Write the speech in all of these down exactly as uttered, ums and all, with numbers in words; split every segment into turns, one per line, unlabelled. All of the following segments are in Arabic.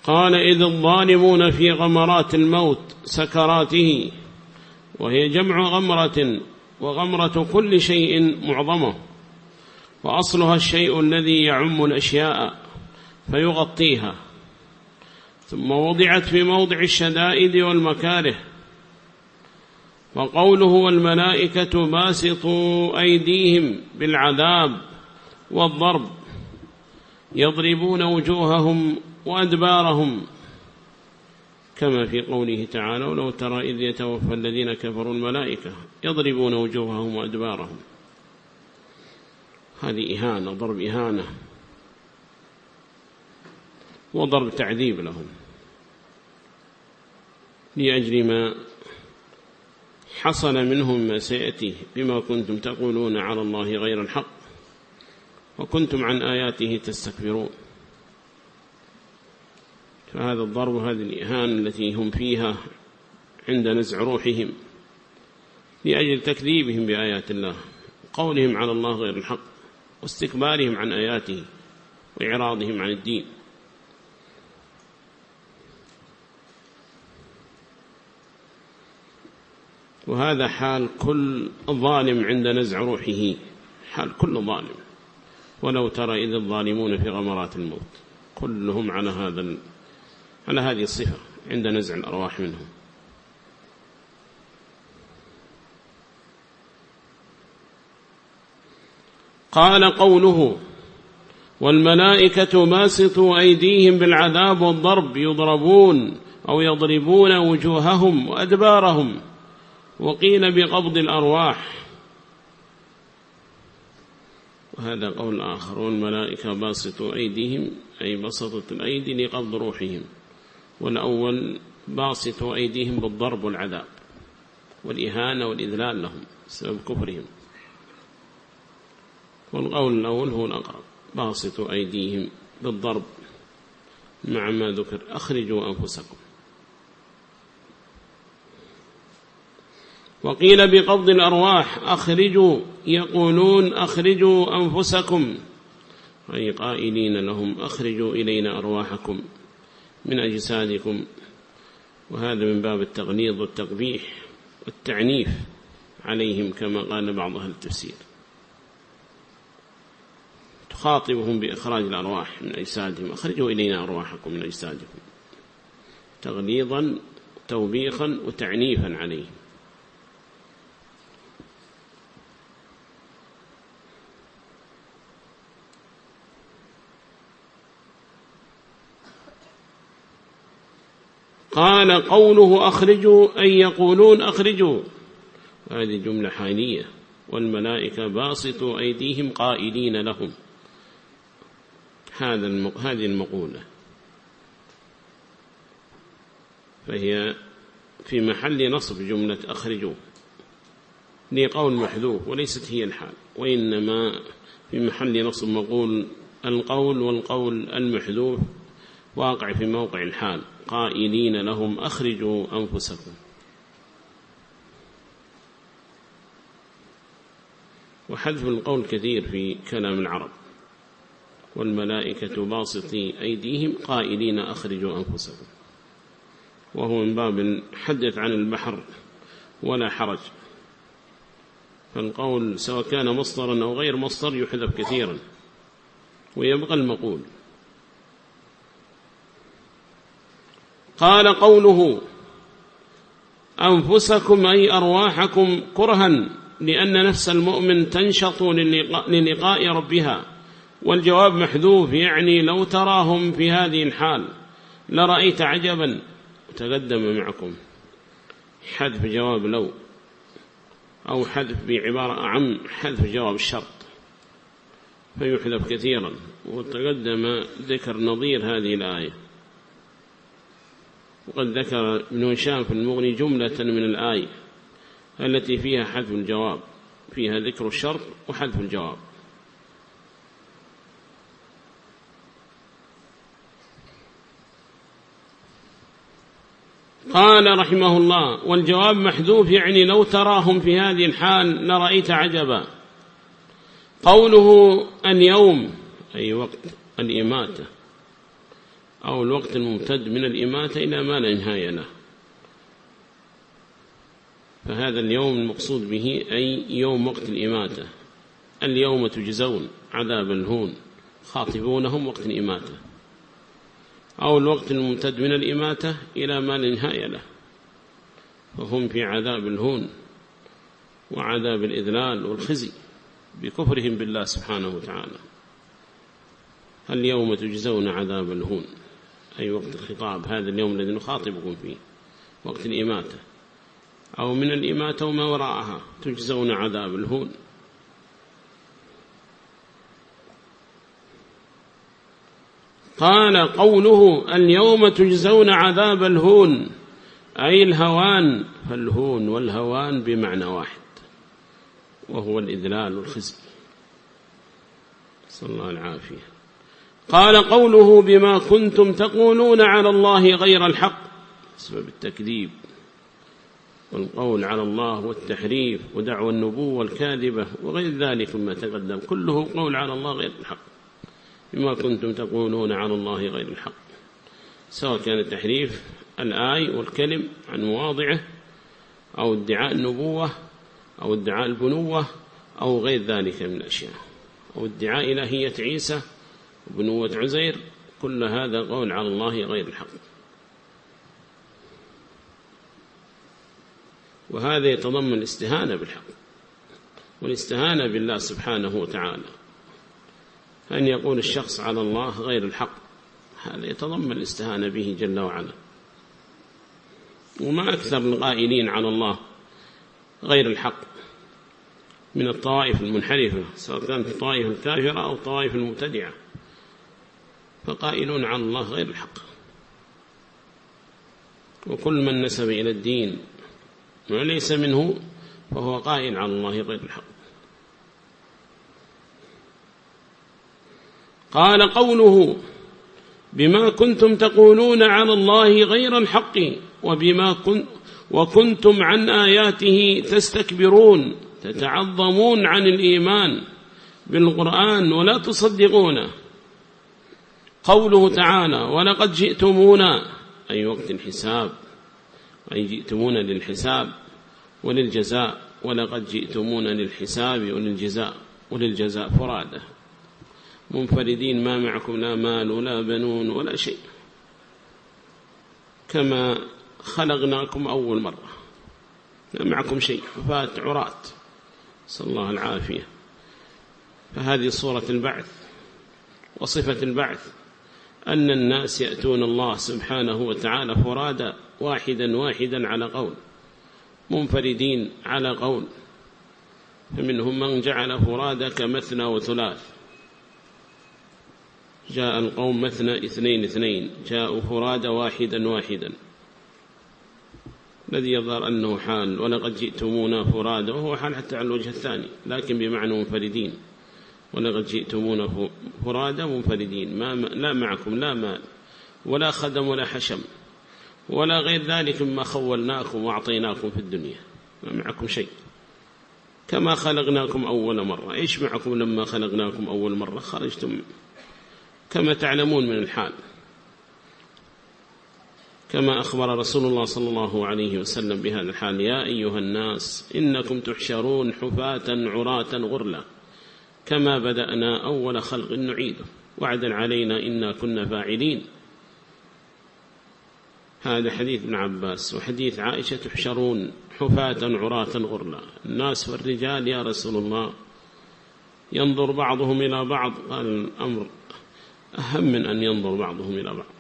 قال إذ الظالمون في غمرات الموت سكراته، وهي جمع غمرة، وغمرة كل شيء معظمة، وأصلها الشيء الذي يعم الأشياء فيغطيها، ثم وضعت في موضع الشدائد والمكاره. وقوله والملائكة باسطوا أيديهم بالعذاب والضرب يضربون وجوههم وأدبارهم، كما في قوله تعالى ولو ترى إذ يتوفى الذين كفروا الملائكة يضربون وجوههم وأدبارهم. هذه إهانة، ضرب إهانة وضرب تعذيب لهم لأجل ما حصل منهم ما سيأتي بما كنتم تقولون على الله غير الحق وكنتم عن آياته تستكبرون. فهذا الضرب هذه الإهانة التي هم فيها عند نزع روحهم لأجل تكذيبهم بآيات الله، قولهم على الله غير الحق، واستكبارهم عن آياته وإعراضهم عن الدين. وهذا حال كل ظالم عند نزع روحه، حال كل ظالم. ولو ترى إذ الظالمون في غمرات الموت، كلهم على هذا على هذه الصفة عند نزع الأرواح منهم. قال قوله والملائكة باسطوا أيديهم بالعذاب والضرب يضربون أو يضربون وجوههم وأدبارهم، وقيل بقبض الأرواح، وهذا قول آخر. والملائكة باسطوا أيديهم أي بسطت الأيدي لقبض روحهم، والأول باسطوا أيديهم بالضرب والعذاب والإهانة والإذلال لهم بسبب كفرهم، والقول الأول هو الأقرب، باسطوا أيديهم بالضرب مع ما ذكر أخرجوا أنفسكم. وقيل بقبض الأرواح أخرجوا، يقولون أخرجوا أنفسكم، أي قائلين لهم أخرجوا إلينا أرواحكم من أجسادكم. وهذا من باب التغليظ والتقبيح والتعنيف عليهم كما قال بعض أهل التفسير، تخاطبهم بإخراج الأرواح من أجسادهم، أخرجوا إلينا أرواحكم من أجسادكم، تغليظا توبيخا وتعنيفا عليهم. قال قوله أخرجوا أي يقولون أخرجوا، هذه جملة حالية. والملائكة باسطوا أيديهم قائلين لهم، هذا الم... هذه المقولة فهي في محل نصب جملة أخرجوا لقول محذوف، وليست هي الحال، وإنما في محل نصب مقول القول، والقول المحذوف واقع في موقع الحال، قائلين لهم أخرجوا أنفسكم. وحذف القول كثير في كلام العرب، والملائكة باسطي أيديهم قائلين أخرجوا أنفسكم، وهو من باب حدث عن البحر ولا حرج، فالقول سواء كان مصدرا أو غير مصدر يحذف كثيرا ويبقى المقول. قال قوله أنفسكم أي أرواحكم كرها، لأن نفس المؤمن تنشط للقاء ربها، والجواب محذوف، يعني لو تراهم في هذه الحال لرأيت عجبا. تقدم معكم حذف جواب لو، أو حذف بعبارة أعم، حذف جواب الشرط فيحذف كثيرا، وتقدم ذكر نظير هذه الآية. وقد ذكر ابن هشام في المغني جملة من الآية التي فيها حذف الجواب، فيها ذكر الشرط وحذف الجواب. قال رحمه الله والجواب محذوف، يعني لو تراهم في هذه الحال لرأيت عجبا. قوله اليوم أي وقت الإماتة، أو الوقت الممتد من الإماتة إلى ما لا نهاية له. فهذا اليوم المقصود به أي يوم وقت الإماتة. اليوم تجزون عذاب الهون خاطبونهم وقت الإماتة، أو الوقت الممتد من الإماتة إلى ما لا نهاية له، فهم في عذاب الهون وعذاب الإذلال والخزي بكفرهم بالله سبحانه وتعالى. اليوم تجزون عذاب الهون أي وقت الخطاب، هذا اليوم الذي نخاطبكم فيه وقت الإماتة، أو من الإماتة وما وراءها تجزون عذاب الهون. قال قوله اليوم تجزون عذاب الهون أي الهوان، فالهون والهوان بمعنى واحد وهو الإذلال والخزي، صلى الله العافية. قال قوله بما كنتم تقولون على الله غير الحق، سبب التكذيب والقول على الله والتحريف ودعوى النبوة الكاذبة وغير ذلك مما تقدم، كله قول على الله غير الحق. بما كنتم تقولون على الله غير الحق، سواء كان تحريف الآي والكلم عن مواضعه، أو ادعاء النبوة، أو ادعاء البنوة، أو غير ذلك من الأشياء، أو ادعاء إلهية عيسى وبنوة عزير، كل هذا قول على الله غير الحق. وهذا يتضمن الاستهانة بالحق والاستهانة بالله سبحانه وتعالى. أن يقول الشخص على الله غير الحق، هذا يتضمن الاستهانة به جل وعلا. وما أكثر القائلين على الله غير الحق من الطوائف المنحرفة، سواء كانت الطوائف الكافرة أو الطوائف المبتدعة، فقائلون على الله غير الحق. وكل من نسب إلى الدين وليس منه فهو قائل على الله غير الحق. قال قوله بما كنتم تقولون على الله غير الحق وبما كن وكنتم عن آياته تستكبرون، تتعظمون عن الإيمان بالقرآن ولا تصدقونه. قوله تعالى ولقد جئتمونا أي وقت الحساب، أي جئتمونا للحساب وللجزاء، ولقد جئتمونا للحساب وللجزاء وللجزاء فرادة منفردين، ما معكم لا مال ولا بنون ولا شيء، كما خلقناكم أول مرة، لا معكم شيء، فات عرات، صلى الله العافية. فهذه صورة البعث وصفة البعث، أن الناس يأتون الله سبحانه وتعالى فرادا، واحدا واحدا على قول، منفردين على قول، فمنهم من جعل فرادا كمثنى وثلاث، جاء القوم مثنى اثنين اثنين، جاءوا فرادا واحدا واحدا، الذي يظهر أنه حال ولقد جئتمونا فرادا، وهو حال حتى على الوجه الثاني، لكن بمعنى منفردين. ولقد جئتمونا فرادا منفردين، ما لا معكم لا مال ولا خدم ولا حشم ولا غير ذلك مما خولناكم وأعطيناكم في الدنيا، ما معكم شيء، كما خلقناكم أول مرة. إيش معكم لما خلقناكم أول مرة؟ خرجتم كما تعلمون من الحال، كما أخبر رسول الله صلى الله عليه وسلم بهذا الحال: يا أيها الناس إنكم تحشرون حفاة عراة غرلا كما بدأنا أول خلق نعيده وعدا علينا إنا كنا فاعلين. هذا حديث ابن عباس. وحديث عائشة: تحشرون حفاة عراة غرلا، الناس والرجال يا رسول الله، ينظر بعضهم إلى بعض. قال الأمر أهم من أن ينظر بعضهم إلى بعض.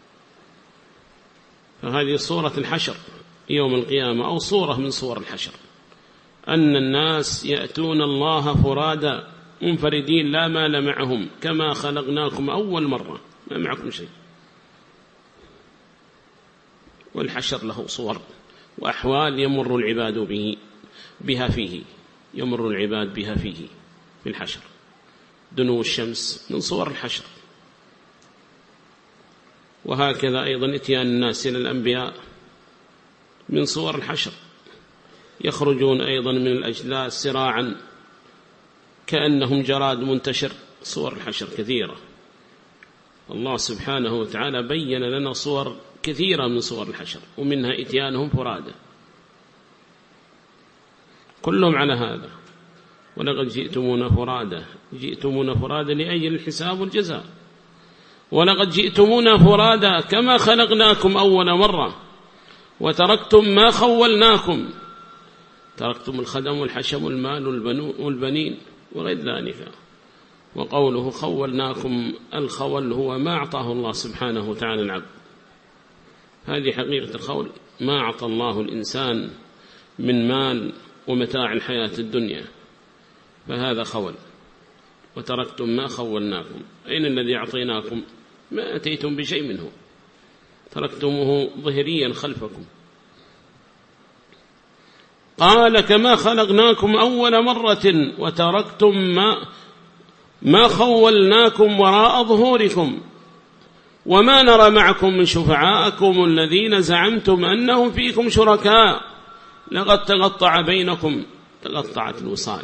فهذه صورة الحشر يوم القيامة، أو صورة من صور الحشر، أن الناس يأتون الله فرادا منفردين لا مال معهم، كما خلقناكم أول مرة، ما معكم شيء. والحشر له صور وأحوال يمر العباد به بها فيه، يمر العباد بها فيه في الحشر. دنو الشمس من صور الحشر، وهكذا أيضا إتيان الناس إلى الأنبياء من صور الحشر، يخرجون أيضا من الأجلاس سراعا كأنهم جراد منتشر، صور الحشر كثيرة. الله سبحانه وتعالى بين لنا صور كثيرة من صور الحشر، ومنها إتيانهم فرادى، كلهم على هذا. ولقد جئتمونا فرادى، جئتمونا فرادى لأجل الحساب والجزاء. ولقد جئتمونا فرادى كما خلقناكم أول مرة وتركتم ما خولناكم، تركتم الخدم والحشم والمال والبنين وغير ذلك. وقوله خولناكم، الخول هو ما أعطاه الله سبحانه وتعالى العبد، هذه حقيقة الخول، ما أعطى الله الإنسان من مال ومتاع الحياة الدنيا، فهذا خول. وتركتم ما خولناكم، أين الذي أعطيناكم؟ ما أتيتم بشيء منه، تركتموه ظهريا خلفكم. قال كما خلقناكم أول مرة وتركتم ما ما خولناكم وراء ظهوركم وما نرى معكم من شفعائكم الذين زعمتم أنهم فيكم شركاء لقد تقطع بينكم. تقطعت الوصال،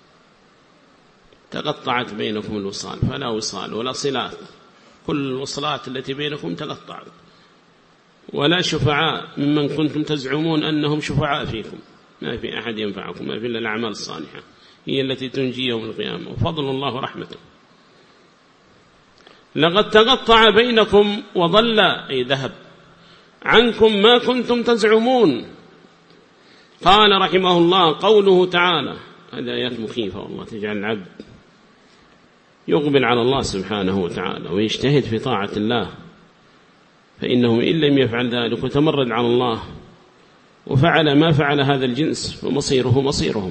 تقطعت بينكم الوصال، فلا وصال ولا صلات، كل الوصلات التي بينكم تقطعت، ولا شفعاء ممن كنتم تزعمون أنهم شفعاء فيكم، ما في أحد ينفعكم، ما في إلا الأعمال الصالحة هي التي تنجي يوم القيامة، وفضل الله ورحمته. لقد تقطع بينكم وضل، أي ذهب، عنكم ما كنتم تزعمون. قال رحمه الله قوله تعالى، هذه آيات مخيفة والله، تجعل العبد يقبل على الله سبحانه وتعالى ويجتهد في طاعة الله، فإنه إن لم يفعل ذلك وتمرد على الله وفعل ما فعل هذا الجنس فمصيره مصيرهم.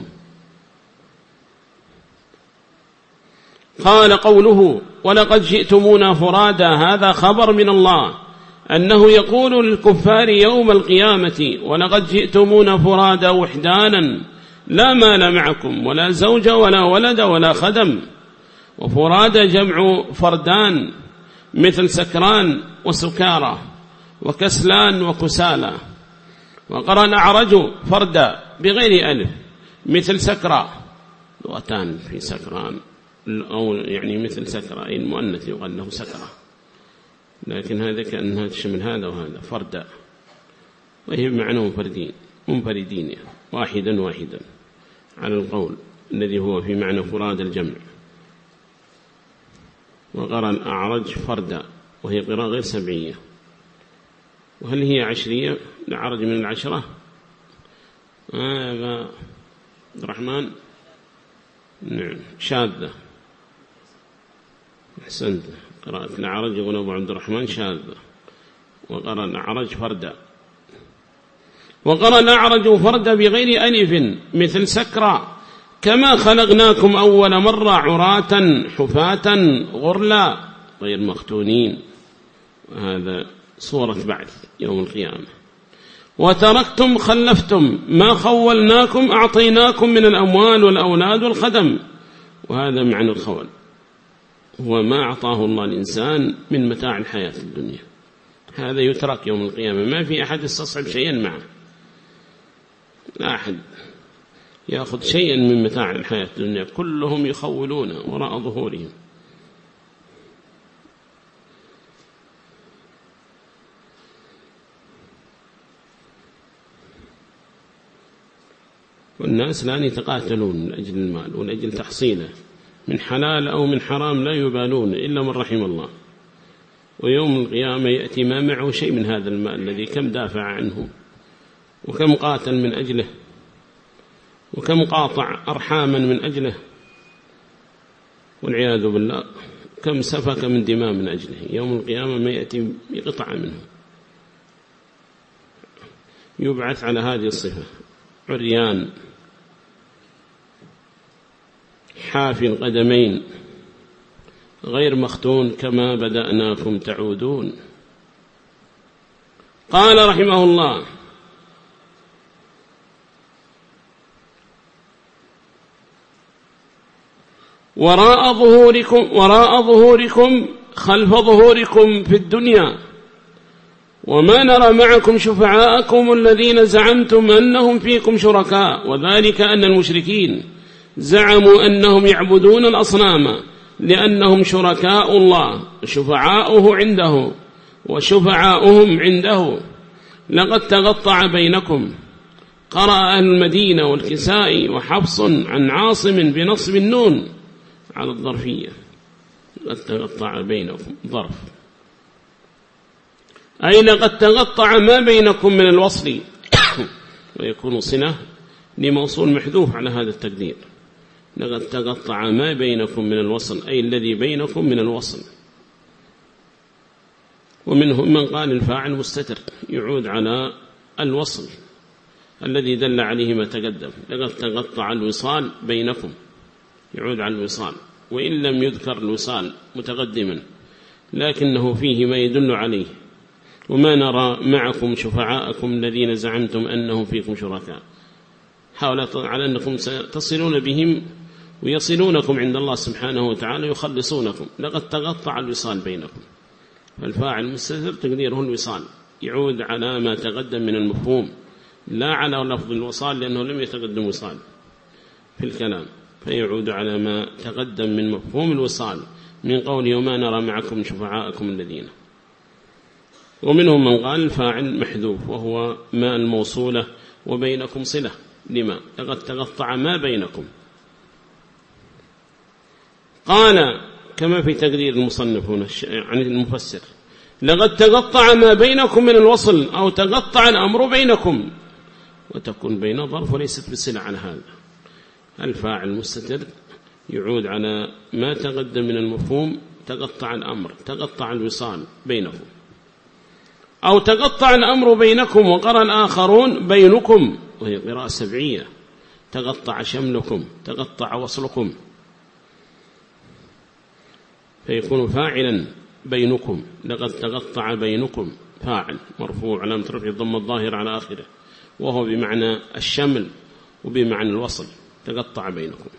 قال قوله ولقد جئتمونا فرادا، هذا خبر من الله أنه يقول للكفار يوم القيامة ولقد جئتمونا فرادا وحدانا لا مال معكم ولا زوج ولا ولد ولا خدم. وفرادا جمع فردان، مثل سكران وسكارى وكسلان وكسالى. وقرأ الأعرج فردا بغير ألف، مثل سكرى، لغتان في سكران، أو يعني مثل سكرى، أي المؤنث يقال له سكرى، لكن هذا كأنها تشمل هذا وهذا فردا، وهي بمعنى منفردين منفردين يعني واحدا واحدا على القول الذي هو في معنى فراد الجمع. وقرأ الأعرج فردا، وهي قراءة غير سبعية. وهل هي عشرية؟ الأعرج من العشرة؟ آه عبد الرحمن، نعم، شاذة، أحسنت، قراءة الأعرج يقول أبو عبد الرحمن شاذة. وقرأ الأعرج فردا. وقرأ الأعرج فردا بغير ألف، مثل سكرى، كما خلقناكم أول مرة عراة حفاة غرلا غير مختونين. هذا صورة بعث يوم القيامة. وتركتم خلفتم ما خولناكم أعطيناكم من الأموال والأولاد والخدم. وهذا معنى الخول، هو ما أعطاه الله الإنسان من متاع الحياة الدنيا، هذا يترك يوم القيامة، ما في أحد يستصعب شيئا معه، لا أحد يأخذ شيئا من متاع الحياة الدنيا، كلهم يخولون وراء ظهورهم. والناس الآن يتقاتلون من أجل المال ومن تحصيله، من حلال أو من حرام لا يبالون إلا من رحم الله. ويوم القيامة يأتي ما معه شيء من هذا المال الذي كم دافع عنه، وكم قاتل من أجله، وكم قاطع أرحاما من أجله، والعياذ بالله كم سفك من دماء من أجله. يوم القيامة ما يأتي بقطعة منه، يبعث على هذه الصفة: عريان حافي القدمين غير مختون كما بدأناكم تعودون. قال رحمه الله: وراء ظهوركم وراء ظهوركم خلف ظهوركم في الدنيا، وما نرى معكم شفعاءكم الذين زعمتم أنهم فيكم شركاء. وذلك أن المشركين زعموا أنهم يعبدون الأصنام لأنهم شركاء الله شفعاؤه عنده وشفعاؤهم عنده. لقد تقطع بينكم. قرأ أهل المدينة والكسائي وحفص عن عاصم بنصب النون على الظرفية. لقد تقطع بينكم ظرف، أي لقد تقطع ما بينكم من الوصل، ويكون صلة لموصول محذوف على هذا التقدير. لقد تقطع ما بينكم من الوصل، أي الذي بينكم من الوصل. ومنهم من قال الفاعل مستتر يعود على الوصل الذي دل عليه ما تقدم. لقد تقطع الوصال بينكم يعود على الوصال، وإن لم يذكر الوصال متقدما لكنه فيه ما يدل عليه. وما نرى معكم شفعاءكم الذين زعمتم أنهم فيكم شركاء، حاولت على أنكم تصلون بهم ويصلونكم عند الله سبحانه وتعالى يخلصونكم. لقد تقطع الوصال بينكم، فالفاعل مستتر تقديره الوصال يعود على ما تقدم من المفهوم لا على لفظ الوصال، لأنه لم يتقدم وصال في الكلام، فيعود على ما تقدم من مفهوم الوصال من قوله وما نرى معكم شفعاءكم الذين. ومنهم من قال الفاعل محذوف وهو ما الموصولة وبينكم صلة لما لقد تقطع ما بينكم. قال كما في تقدير المصنف هنا عن المفسر لقد تقطع ما بينكم من الوصل، أو تقطع الأمر بينكم، وتكون بين ظرف وليست بصلة على هذا. الفاعل مستتر يعود على ما تقدم من المفهوم، تقطع الأمر تقطع الوصال بينكم، أو تقطع الأمر بينكم. وقرأ الآخرون بينكم، وهي قراءة سبعية، تقطع شملكم تقطع وصلكم، فيكون فاعلا بينكم. لقد تقطع بينكم فاعل مرفوع علامة رفعه الضم الظاهر على آخره، وهو بمعنى الشمل وبمعنى الوصل. تقطع بينكم.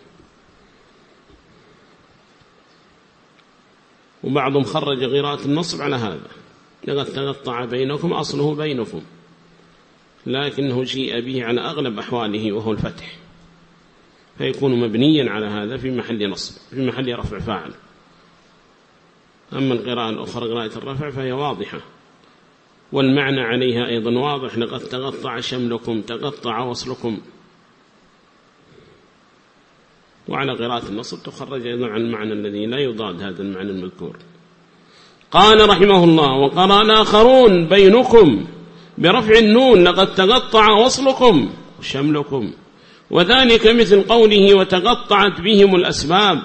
وبعضهم خرج قراءة النصب على هذا، لقد تقطع بينكم أصله بينكم، لكنه جيء به على أغلب أحواله وهو الفتح، فيكون مبنيا على هذا في محل نصب في محل رفع فاعل. أما القراءة الأخرى قراءة الرفع فهي واضحة، والمعنى عليها أيضا واضح. لقد تقطع شملكم تقطع وصلكم. وعلى قراءة النصب تخرج أيضا عن المعنى الذي لا يضاد هذا المعنى المذكور. قال رحمه الله وقرأ الآخرون بينكم برفع النون لقد تقطع وصلكم شملكم، وذلك مثل قوله وتقطعت بهم الأسباب،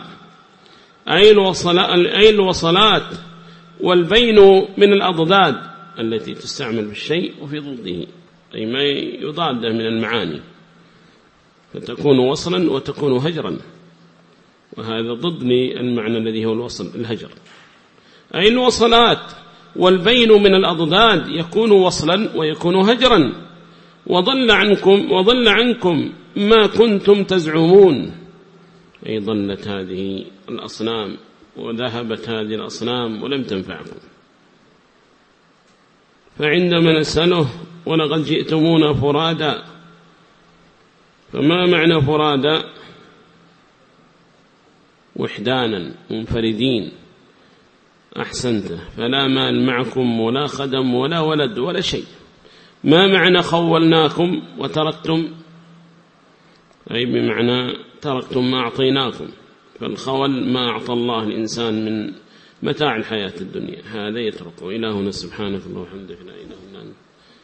أي الوصلات، والبين من الأضداد التي تستعمل بالشيء وفي ضده، أي ما يضاد من المعاني، فتكون وصلا وتكون هجرا، وهذا ضد المعنى الذي هو الوصل الهجر. أي الوصلات والبين من الأضداد يكون وصلا ويكون هجرا. وضل عنكم وضل عنكم ما كنتم تزعمون، أي ضلت هذه الأصنام وذهبت هذه الأصنام ولم تنفعكم. فعندما نسأله ولقد جئتمونا فرادا، فما معنى فرادا؟ وحدانا منفردين. أحسنت، فلا مال معكم ولا خدم ولا ولد ولا شيء. ما معنى خولناكم وتركتم؟ أي بمعنى تركتم ما أعطيناكم. فالخول ما أعطى الله الإنسان من متاع الحياة الدنيا، هذا يتركه. إلهنا سبحانك اللهم وبحمدك لا إله إلا أنت